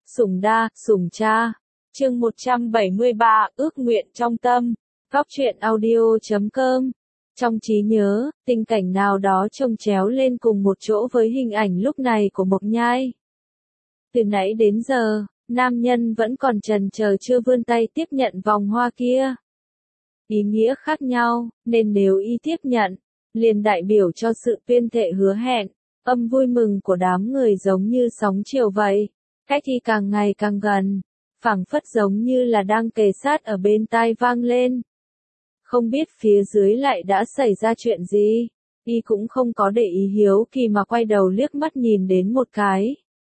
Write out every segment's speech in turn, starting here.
Sủng đa, sủng cha. Chương 173, ước nguyện trong tâm. Góc truyện audio.com. Trong trí nhớ, tình cảnh nào đó chồng chéo lên cùng một chỗ với hình ảnh lúc này của Mộc Nhai. Từ nãy đến giờ, nam nhân vẫn còn chần chờ chưa vươn tay tiếp nhận vòng hoa kia. Ý nghĩa khác nhau, nên nếu y tiếp nhận, liền đại biểu cho sự tuyên thệ hứa hẹn. Âm vui mừng của đám người giống như sóng chiều vậy, cách thì càng ngày càng gần, phảng phất giống như là đang kề sát ở bên tai vang lên. Không biết phía dưới lại đã xảy ra chuyện gì, y cũng không có để ý hiếu kỳ mà quay đầu liếc mắt nhìn đến một cái.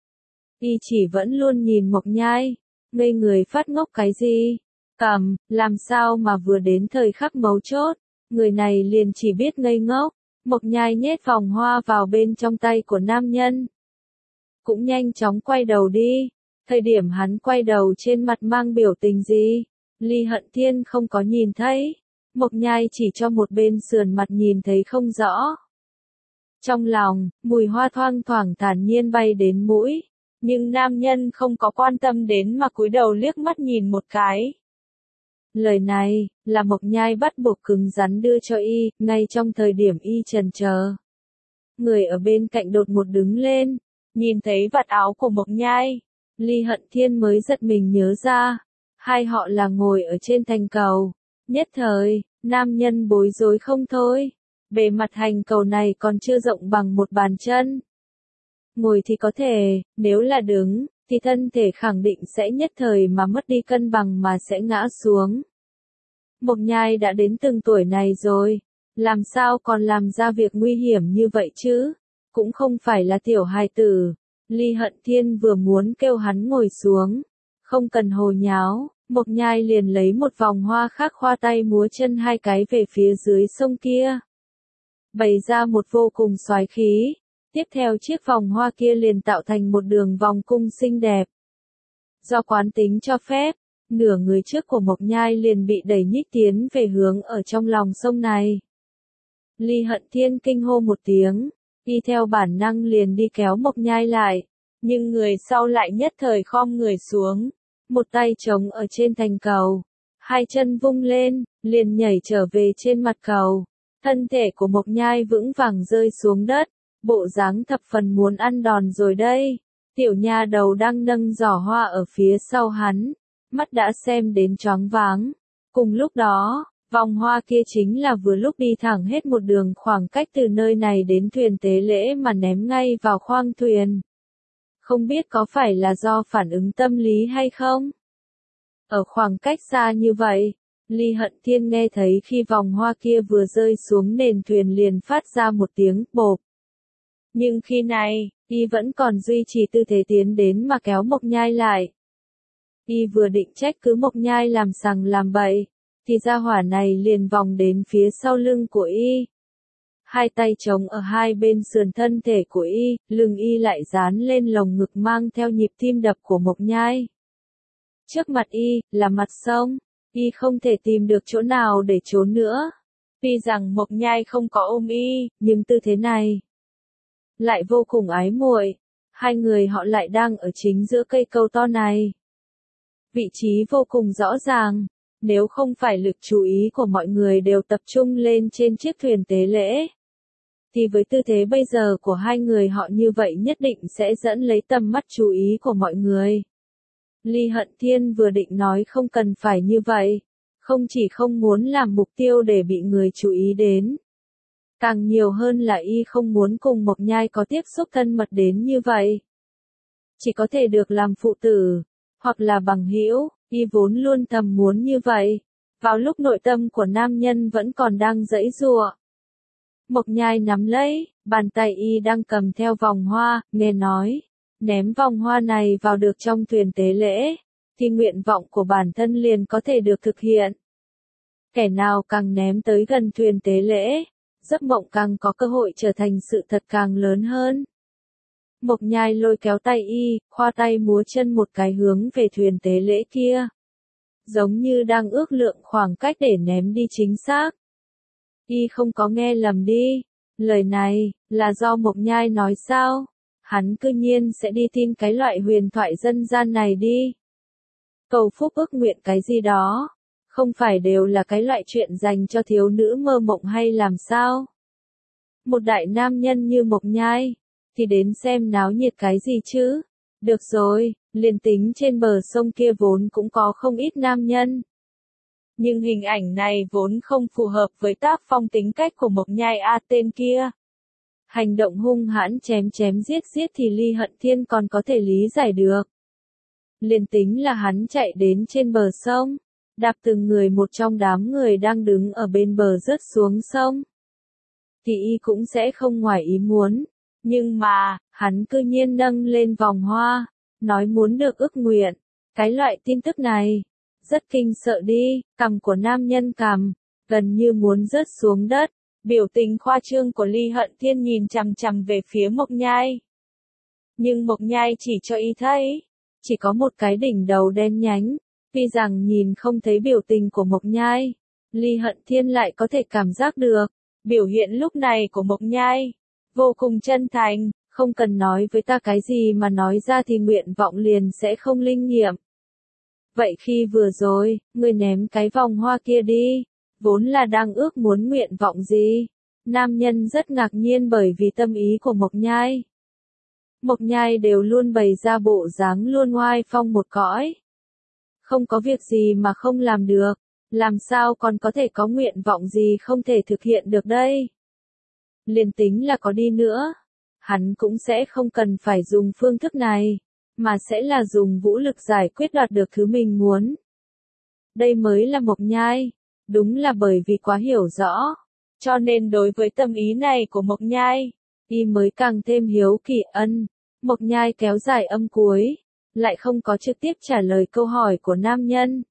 Y chỉ vẫn luôn nhìn Mộc Nhai, ngây người phát ngốc cái gì, làm sao mà vừa đến thời khắc mấu chốt, người này liền chỉ biết ngây ngốc. Mộc Nhai nhét vòng hoa vào bên trong tay của nam nhân. Cũng nhanh chóng quay đầu đi. Thời điểm hắn quay đầu trên mặt mang biểu tình gì, Ly Hận Thiên không có nhìn thấy. Mộc Nhai chỉ cho một bên sườn mặt nhìn thấy không rõ. Trong lòng, mùi hoa thoang thoảng thản nhiên bay đến mũi. Nhưng nam nhân không có quan tâm đến mà cúi đầu liếc mắt nhìn một cái. Lời này, là Mộc Nhai bắt buộc cứng rắn đưa cho y, ngay trong thời điểm y chần chờ. Người ở bên cạnh đột ngột đứng lên, nhìn thấy vạt áo của Mộc Nhai. Ly Hận Thiên mới giật mình nhớ ra, hai họ là ngồi ở trên thành cầu. Nhất thời, nam nhân bối rối không thôi. Bề mặt hành cầu này còn chưa rộng bằng một bàn chân. Ngồi thì có thể, nếu là đứng, thì thân thể khẳng định sẽ nhất thời mà mất đi cân bằng mà sẽ ngã xuống. Mộc Nhai đã đến từng tuổi này rồi, làm sao còn làm ra việc nguy hiểm như vậy chứ, cũng không phải là tiểu hài tử. Ly Hận Thiên vừa muốn kêu hắn ngồi xuống, không cần hồ nháo, Mộc Nhai liền lấy một vòng hoa khác khoa tay múa chân hai cái về phía dưới sông kia. Bày ra một vô cùng soái khí. Tiếp theo chiếc vòng hoa kia liền tạo thành một đường vòng cung xinh đẹp. Do quán tính cho phép, nửa người trước của Mộc Nhai liền bị đẩy nhích tiến về hướng ở trong lòng sông này. Ly Hận Thiên kinh hô một tiếng, y theo bản năng liền đi kéo Mộc Nhai lại, nhưng người sau lại nhất thời khom người xuống, một tay chống ở trên thành cầu, hai chân vung lên, liền nhảy trở về trên mặt cầu. Thân thể của Mộc Nhai vững vàng rơi xuống đất. Bộ dáng thập phần muốn ăn đòn rồi đây. Tiểu nha đầu đang nâng giỏ hoa ở phía sau hắn, mắt đã xem đến choáng váng. Cùng lúc đó, vòng hoa kia chính là vừa lúc đi thẳng hết một đường khoảng cách từ nơi này đến thuyền tế lễ mà ném ngay vào khoang thuyền. Không biết có phải là do phản ứng tâm lý hay không? Ở khoảng cách xa như vậy, Ly Hận Thiên nghe thấy khi vòng hoa kia vừa rơi xuống nền thuyền liền phát ra một tiếng bộp. Nhưng khi này, y vẫn còn duy trì tư thế tiến đến mà kéo Mộc Nhai lại. Y vừa định trách cứ Mộc Nhai làm sằng làm bậy, thì gia hỏa này liền vòng đến phía sau lưng của y. Hai tay chống ở hai bên sườn thân thể của y, lưng y lại dán lên lồng ngực mang theo nhịp tim đập của Mộc Nhai. Trước mặt y, là mặt sông, y không thể tìm được chỗ nào để trốn nữa. Tuy rằng Mộc Nhai không có ôm y, nhưng tư thế này lại vô cùng ái muội. Hai người họ lại đang ở chính giữa cây cầu to này. Vị trí vô cùng rõ ràng, nếu không phải lực chú ý của mọi người đều tập trung lên trên chiếc thuyền tế lễ, thì với tư thế bây giờ của hai người họ như vậy nhất định sẽ dẫn lấy tầm mắt chú ý của mọi người. Ly Hận Thiên vừa định nói không cần phải như vậy, không chỉ không muốn làm mục tiêu để bị người chú ý đến. Càng nhiều hơn là y không muốn cùng Mộc Nhai có tiếp xúc thân mật đến như vậy. Chỉ có thể được làm phụ tử, hoặc là bằng hữu, y vốn luôn thầm muốn như vậy. Vào lúc nội tâm của nam nhân vẫn còn đang giãy giụa. Mộc Nhai nắm lấy, bàn tay y đang cầm theo vòng hoa, nghe nói, ném vòng hoa này vào được trong thuyền tế lễ, thì nguyện vọng của bản thân liền có thể được thực hiện. Kẻ nào càng ném tới gần thuyền tế lễ, giấc mộng càng có cơ hội trở thành sự thật càng lớn hơn. Mộc Nhai lôi kéo tay y, khoa tay múa chân một cái hướng về thuyền tế lễ kia. Giống như đang ước lượng khoảng cách để ném đi chính xác. Y không có nghe lầm đi, lời này, là do Mộc Nhai nói sao? hắn cư nhiên sẽ đi tin cái loại huyền thoại dân gian này đi. Cầu phúc ước nguyện cái gì đó, không phải đều là cái loại chuyện dành cho thiếu nữ mơ mộng hay làm sao? Một đại nam nhân như Mộc Nhai, thì đến xem náo nhiệt cái gì chứ? Được rồi, liền tính trên bờ sông kia vốn cũng có không ít nam nhân. Nhưng hình ảnh này vốn không phù hợp với tác phong tính cách của Mộc Nhai A tên kia. Hành động hung hãn chém chém giết giết thì Ly Hận Thiên còn có thể lý giải được. Liền tính là hắn chạy đến trên bờ sông, đạp từng người một trong đám người đang đứng ở bên bờ rớt xuống sông, thì y cũng sẽ không ngoài ý muốn. Nhưng mà, hắn cư nhiên nâng lên vòng hoa, nói muốn được ước nguyện. Cái loại tin tức này, rất kinh sợ đi, cằm của nam nhân cằm, gần như muốn rớt xuống đất. Biểu tình khoa trương của Ly Hận Thiên nhìn chằm chằm về phía Mộc Nhai. Nhưng Mộc Nhai chỉ cho y thấy, chỉ có một cái đỉnh đầu đen nhánh, tuy rằng nhìn không thấy biểu tình của Mộc Nhai, Ly Hận Thiên lại có thể cảm giác được, biểu hiện lúc này của Mộc Nhai, vô cùng chân thành, không cần nói với ta cái gì mà nói ra thì nguyện vọng liền sẽ không linh nghiệm. Vậy khi vừa rồi, ngươi ném cái vòng hoa kia đi, vốn là đang ước muốn nguyện vọng gì? Nam nhân rất ngạc nhiên bởi vì tâm ý của Mộc Nhai. Mộc Nhai đều luôn bày ra bộ dáng luôn oai phong một cõi. Không có việc gì mà không làm được, làm sao còn có thể có nguyện vọng gì không thể thực hiện được đây? Liền tính là có đi nữa, hắn cũng sẽ không cần phải dùng phương thức này, mà sẽ là dùng vũ lực giải quyết đoạt được thứ mình muốn. Đây mới là Mộc Nhai, đúng là bởi vì quá hiểu rõ, cho nên đối với tâm ý này của Mộc Nhai, y mới càng thêm hiếu kỳ. Mộc Nhai kéo dài âm cuối, lại không có trực tiếp trả lời câu hỏi của nam nhân.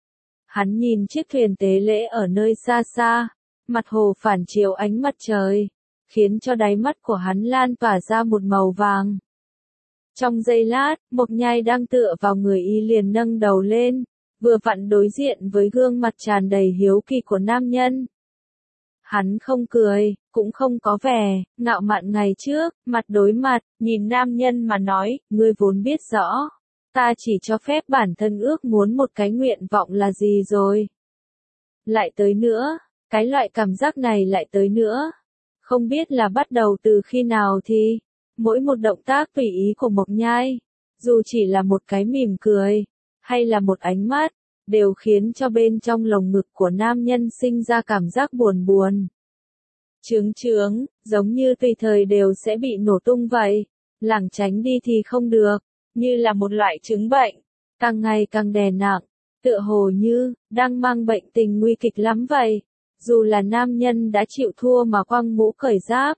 Hắn nhìn chiếc thuyền tế lễ ở nơi xa xa, mặt hồ phản chiếu ánh mặt trời, khiến cho đáy mắt của hắn lan tỏa ra một màu vàng. Trong giây lát, Mộc Nhai đang tựa vào người y liền nâng đầu lên, vừa vặn đối diện với gương mặt tràn đầy hiếu kỳ của nam nhân. Hắn không cười, cũng không có vẻ ngạo mạn ngày trước, mặt đối mặt, nhìn nam nhân mà nói, ngươi vốn biết rõ, ta chỉ cho phép bản thân ước muốn một cái nguyện vọng là gì rồi. Lại tới nữa, cái loại cảm giác này lại tới nữa. Không biết là bắt đầu từ khi nào thì, mỗi một động tác tùy ý của Mộc Nhai, dù chỉ là một cái mỉm cười, hay là một ánh mắt, đều khiến cho bên trong lồng ngực của nam nhân sinh ra cảm giác buồn buồn. Chướng, giống như tùy thời đều sẽ bị nổ tung vậy, lảng tránh đi thì không được, như là một loại chứng bệnh, càng ngày càng đè nặng, tựa hồ như, đang mang bệnh tình nguy kịch lắm vậy. Dù là nam nhân đã chịu thua mà quăng mũ cởi giáp,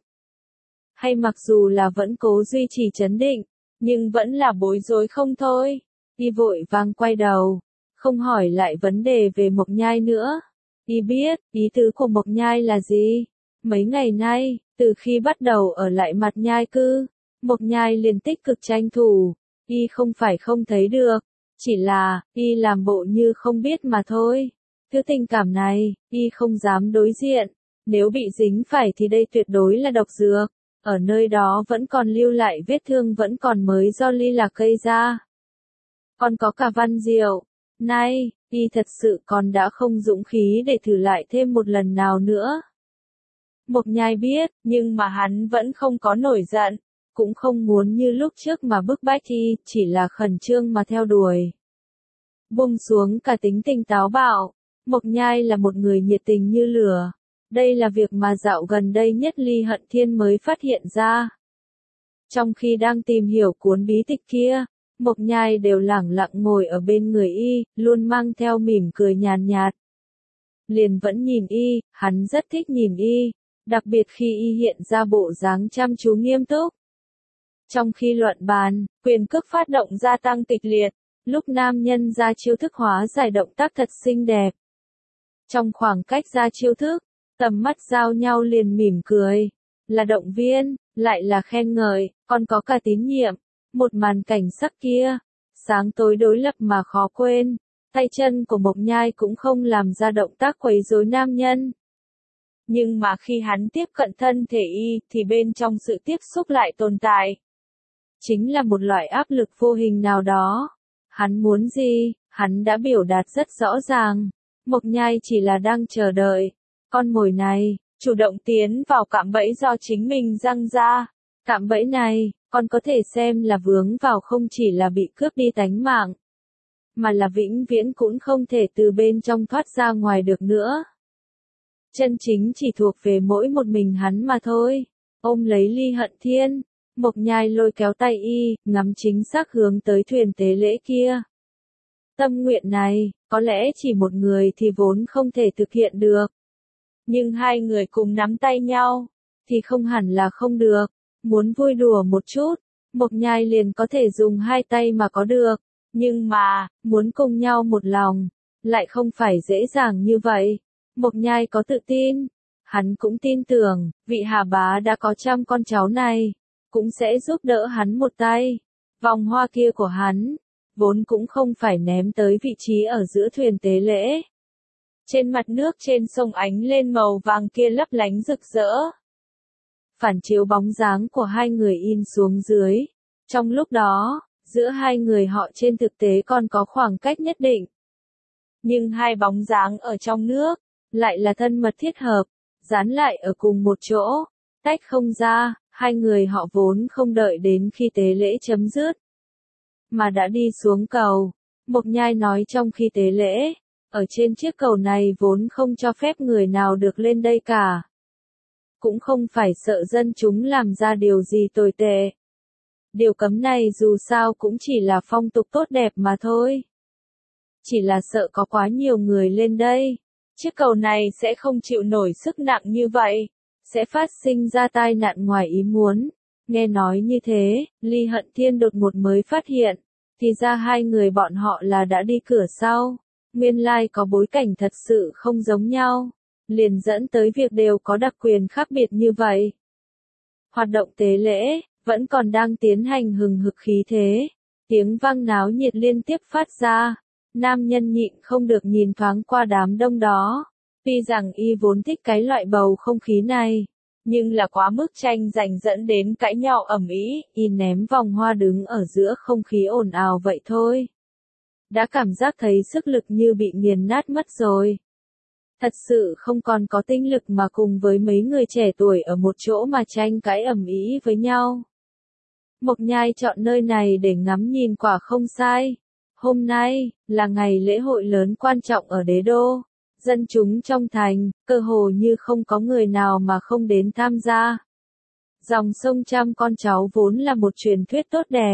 hay mặc dù là vẫn cố duy trì trấn định, nhưng vẫn là bối rối không thôi. Y vội vàng quay đầu, không hỏi lại vấn đề về Mộc Nhai nữa. Y biết, ý tứ của Mộc Nhai là gì. Mấy ngày nay, từ khi bắt đầu ở lại mặt nhai cư, Mộc Nhai liền tích cực tranh thủ. Y không phải không thấy được, chỉ là, y làm bộ như không biết mà thôi. Thứ tình cảm này, y không dám đối diện. Nếu bị dính phải thì đây tuyệt đối là độc dược. Ở nơi đó vẫn còn lưu lại vết thương vẫn còn mới do ly lạc gây ra. Còn có cả Văn Diệu. Nay, y thật sự còn đã không dũng khí để thử lại thêm một lần nào nữa. Mộc Nhai biết, nhưng mà hắn vẫn không có nổi giận. Cũng không muốn như lúc trước mà bức bách y, chỉ là khẩn trương mà theo đuổi. Buông xuống cả tính tình táo bạo. Mộc Nhai là một người nhiệt tình như lửa. Đây là việc mà dạo gần đây nhất Ly Hận Thiên mới phát hiện ra. Trong khi đang tìm hiểu cuốn bí tịch kia, Mộc Nhai đều lẳng lặng ngồi ở bên người y, luôn mang theo mỉm cười nhàn nhạt. Liền vẫn nhìn y, hắn rất thích nhìn y, đặc biệt khi y hiện ra bộ dáng chăm chú nghiêm túc. Trong khi luận bàn, quyền cước phát động gia tăng kịch liệt, lúc nam nhân ra chiêu thức hóa giải động tác thật xinh đẹp. Trong khoảng cách ra chiêu thức, tầm mắt giao nhau liền mỉm cười, là động viên, lại là khen ngợi, còn có cả tín nhiệm. Một màn cảnh sắc kia, sáng tối đối lập mà khó quên, tay chân của Mộc Nhai cũng không làm ra động tác quấy rối nam nhân. Nhưng mà khi hắn tiếp cận thân thể y, thì bên trong sự tiếp xúc lại tồn tại chính là một loại áp lực vô hình nào đó. Hắn muốn gì, hắn đã biểu đạt rất rõ ràng. Mộc Nhai chỉ là đang chờ đợi. Con mồi này, chủ động tiến vào cạm bẫy do chính mình răng ra. Cạm bẫy này, con có thể xem là vướng vào không chỉ là bị cướp đi tánh mạng, mà là vĩnh viễn cũng không thể từ bên trong thoát ra ngoài được nữa. Chân chính chỉ thuộc về mỗi một mình hắn mà thôi. Ôm lấy Ly Hận Thiên, Mộc Nhai lôi kéo tay y, ngắm chính xác hướng tới thuyền tế lễ kia. Tâm nguyện này, có lẽ chỉ một người thì vốn không thể thực hiện được. Nhưng hai người cùng nắm tay nhau, thì không hẳn là không được. Muốn vui đùa một chút, Mộc Nhai liền có thể dùng hai tay mà có được. Nhưng mà, muốn cùng nhau một lòng, lại không phải dễ dàng như vậy. Mộc Nhai có tự tin, hắn cũng tin tưởng, vị Hà Bá đã có 100 con cháu này, cũng sẽ giúp đỡ hắn một tay. Vòng hoa kia của hắn, vốn cũng không phải ném tới vị trí ở giữa thuyền tế lễ. Trên mặt nước trên sông ánh lên màu vàng kia lấp lánh rực rỡ. Phản chiếu bóng dáng của hai người in xuống dưới. Trong lúc đó, giữa hai người họ trên thực tế còn có khoảng cách nhất định. Nhưng hai bóng dáng ở trong nước, lại là thân mật thiết hợp, dán lại ở cùng một chỗ, tách không ra, hai người họ vốn không đợi đến khi tế lễ chấm dứt, mà đã đi xuống cầu. Mộc Nhai nói trong khi tế lễ, ở trên chiếc cầu này vốn không cho phép người nào được lên đây cả. Cũng không phải sợ dân chúng làm ra điều gì tồi tệ. Điều cấm này dù sao cũng chỉ là phong tục tốt đẹp mà thôi. Chỉ là sợ có quá nhiều người lên đây. Chiếc cầu này sẽ không chịu nổi sức nặng như vậy. Sẽ phát sinh ra tai nạn ngoài ý muốn. Nghe nói như thế, Ly Hận Thiên đột ngột mới phát hiện. Thì ra hai người bọn họ là đã đi cửa sau. Nguyên lai có bối cảnh thật sự không giống nhau. Liền dẫn tới việc đều có đặc quyền khác biệt như vậy. Hoạt động tế lễ vẫn còn đang tiến hành hừng hực khí thế. Tiếng vang náo nhiệt liên tiếp phát ra. Nam nhân nhịn không được nhìn thoáng qua đám đông đó. Tuy rằng y vốn thích cái loại bầu không khí này, nhưng là quá mức tranh giành dẫn đến cãi nhau ầm ĩ, y ném vòng hoa đứng ở giữa không khí ồn ào vậy thôi. Đã cảm giác thấy sức lực như bị nghiền nát mất rồi. Thật sự không còn có tinh lực mà cùng với mấy người trẻ tuổi ở một chỗ mà tranh cãi ầm ĩ với nhau. Mộc Nhai chọn nơi này để ngắm nhìn quả không sai. Hôm nay, là ngày lễ hội lớn quan trọng ở đế đô. Dân chúng trong thành, cơ hồ như không có người nào mà không đến tham gia. Dòng sông 100 con cháu vốn là một truyền thuyết tốt đẹp.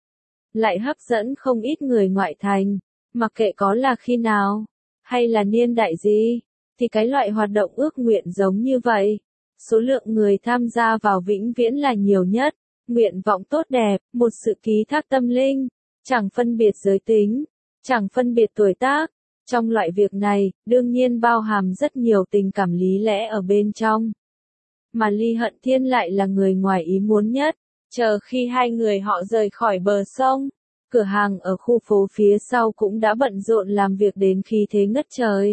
Lại hấp dẫn không ít người ngoại thành, mặc kệ có là khi nào, hay là niên đại gì, thì cái loại hoạt động ước nguyện giống như vậy. Số lượng người tham gia vào vĩnh viễn là nhiều nhất, nguyện vọng tốt đẹp, một sự ký thác tâm linh, chẳng phân biệt giới tính, chẳng phân biệt tuổi tác. Trong loại việc này, đương nhiên bao hàm rất nhiều tình cảm lý lẽ ở bên trong. Mà Ly Hận Thiên lại là người ngoài ý muốn nhất. Chờ khi hai người họ rời khỏi bờ sông, cửa hàng ở khu phố phía sau cũng đã bận rộn làm việc đến khí thế ngất trời.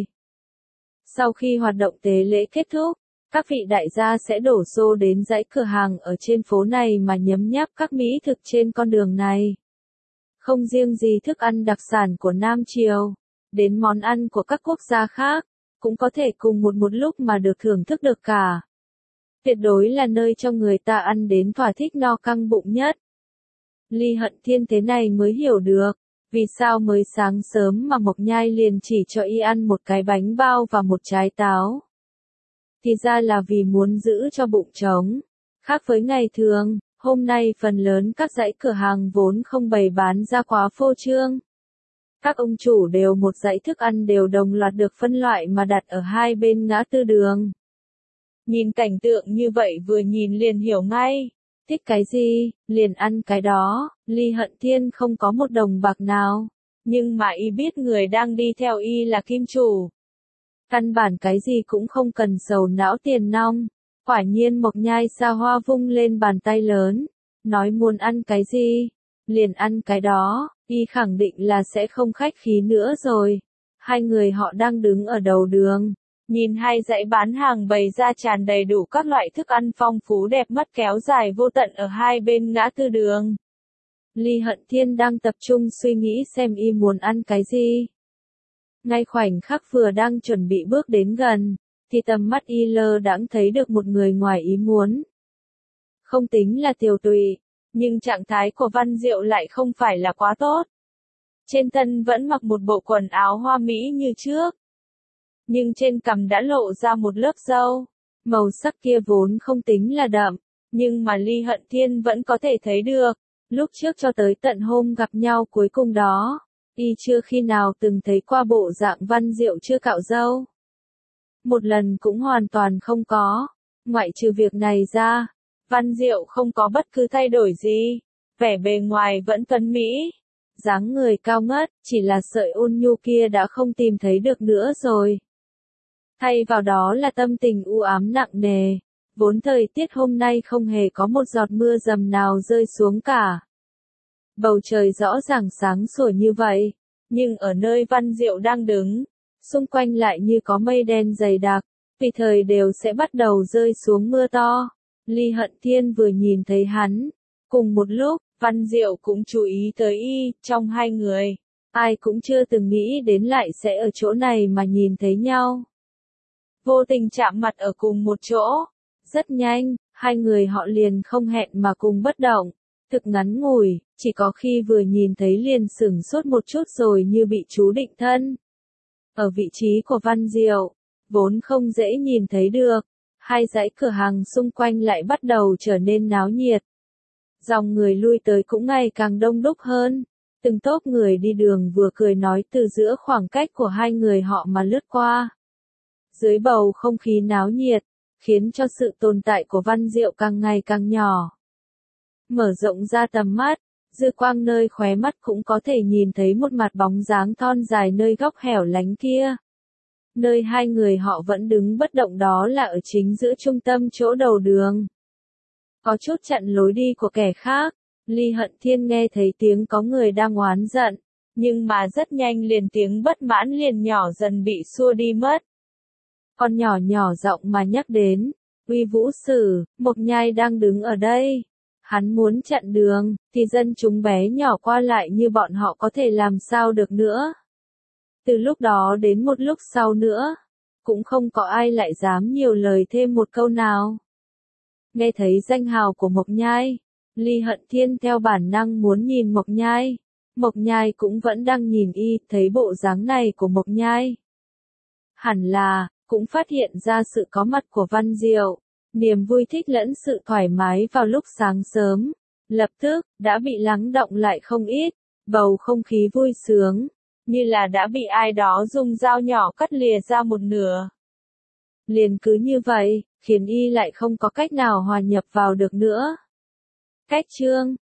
Sau khi hoạt động tế lễ kết thúc, các vị đại gia sẽ đổ xô đến dãy cửa hàng ở trên phố này mà nhấm nháp các mỹ thực trên con đường này. Không riêng gì thức ăn đặc sản của Nam Triều, đến món ăn của các quốc gia khác, cũng có thể cùng một lúc mà được thưởng thức được cả. Tuyệt đối là nơi cho người ta ăn đến thỏa thích no căng bụng nhất. Ly Hận Thiên thế này mới hiểu được, vì sao mới sáng sớm mà Mộc Nhai liền chỉ cho y ăn một cái bánh bao và một trái táo. Thì ra là vì muốn giữ cho bụng trống. Khác với ngày thường, hôm nay phần lớn các dãy cửa hàng vốn không bày bán ra quá phô trương. Các ông chủ đều một dãy thức ăn đều đồng loạt được phân loại mà đặt ở hai bên ngã tư đường. Nhìn cảnh tượng như vậy vừa nhìn liền hiểu ngay. Thích cái gì, liền ăn cái đó. Ly Hận Thiên không có một đồng bạc nào. Nhưng mà y biết người đang đi theo y là kim chủ. Căn bản cái gì cũng không cần sầu não tiền nong. Quả nhiên Mộc Nhai xa hoa vung lên bàn tay lớn. Nói muốn ăn cái gì, liền ăn cái đó. Y khẳng định là sẽ không khách khí nữa rồi. Hai người họ đang đứng ở đầu đường. Nhìn hai dãy bán hàng bày ra tràn đầy đủ các loại thức ăn phong phú đẹp mắt kéo dài vô tận ở hai bên ngã tư đường. Ly Hận Thiên đang tập trung suy nghĩ xem y muốn ăn cái gì. Ngay khoảnh khắc vừa đang chuẩn bị bước đến gần, thì tầm mắt y lơ đãng thấy được một người ngoài ý muốn. Không tính là Tiểu Tùy, nhưng trạng thái của Văn Diệu lại không phải là quá tốt. Trên thân vẫn mặc một bộ quần áo hoa mỹ như trước. Nhưng trên cằm đã lộ ra một lớp râu. Màu sắc kia vốn không tính là đậm, nhưng mà Ly Hận Thiên vẫn có thể thấy được. Lúc trước cho tới tận hôm gặp nhau cuối cùng đó, y chưa khi nào từng thấy qua bộ dạng Văn Diệu chưa cạo râu. Một lần cũng hoàn toàn không có. Ngoại trừ việc này ra, Văn Diệu không có bất cứ thay đổi gì. Vẻ bề ngoài vẫn tuấn mỹ. Dáng người cao ngất, chỉ là sợi ôn nhu kia đã không tìm thấy được nữa rồi. Thay vào đó là tâm tình u ám nặng nề. Vốn thời tiết hôm nay không hề có một giọt mưa dầm nào rơi xuống cả. Bầu trời rõ ràng sáng sủa như vậy, nhưng ở nơi Văn Diệu đang đứng, xung quanh lại như có mây đen dày đặc, tùy thời đều sẽ bắt đầu rơi xuống mưa to. Ly Hận Thiên vừa nhìn thấy hắn, cùng một lúc, Văn Diệu cũng chú ý tới y, trong hai người, ai cũng chưa từng nghĩ đến lại sẽ ở chỗ này mà nhìn thấy nhau. Vô tình chạm mặt ở cùng một chỗ, rất nhanh, hai người họ liền không hẹn mà cùng bất động. Thực ngắn ngủi, chỉ có khi vừa nhìn thấy liền sửng sốt một chút rồi như bị chú định thân. Ở vị trí của Văn Diệu, vốn không dễ nhìn thấy được, hai dãy cửa hàng xung quanh lại bắt đầu trở nên náo nhiệt. Dòng người lui tới cũng ngày càng đông đúc hơn, từng tốp người đi đường vừa cười nói từ giữa khoảng cách của hai người họ mà lướt qua. Dưới bầu không khí náo nhiệt, khiến cho sự tồn tại của Văn Diệu càng ngày càng nhỏ. Mở rộng ra tầm mắt, dư quang nơi khóe mắt cũng có thể nhìn thấy một mặt bóng dáng thon dài nơi góc hẻo lánh kia. Nơi hai người họ vẫn đứng bất động đó là ở chính giữa trung tâm chỗ đầu đường. Có chút chặn lối đi của kẻ khác, Ly Hận Thiên nghe thấy tiếng có người đang oán giận, nhưng mà rất nhanh liền tiếng bất mãn liền nhỏ dần bị xua đi mất. Còn nhỏ nhỏ giọng mà nhắc đến, Uy Vũ Sử, Mộc Nhai đang đứng ở đây. Hắn muốn chặn đường, thì dân chúng bé nhỏ qua lại như bọn họ có thể làm sao được nữa. Từ lúc đó đến một lúc sau nữa, cũng không có ai lại dám nhiều lời thêm một câu nào. Nghe thấy danh hào của Mộc Nhai, Ly Hận Thiên theo bản năng muốn nhìn Mộc Nhai. Mộc Nhai cũng vẫn đang nhìn y, thấy bộ dáng này của Mộc Nhai. Hẳn là, cũng phát hiện ra sự có mặt của Văn Diệu. Niềm vui thích lẫn sự thoải mái vào lúc sáng sớm, lập tức, đã bị lắng động lại không ít, bầu không khí vui sướng, như là đã bị ai đó dùng dao nhỏ cắt lìa ra một nửa. Liền cứ như vậy, khiến y lại không có cách nào hòa nhập vào được nữa. Cách chương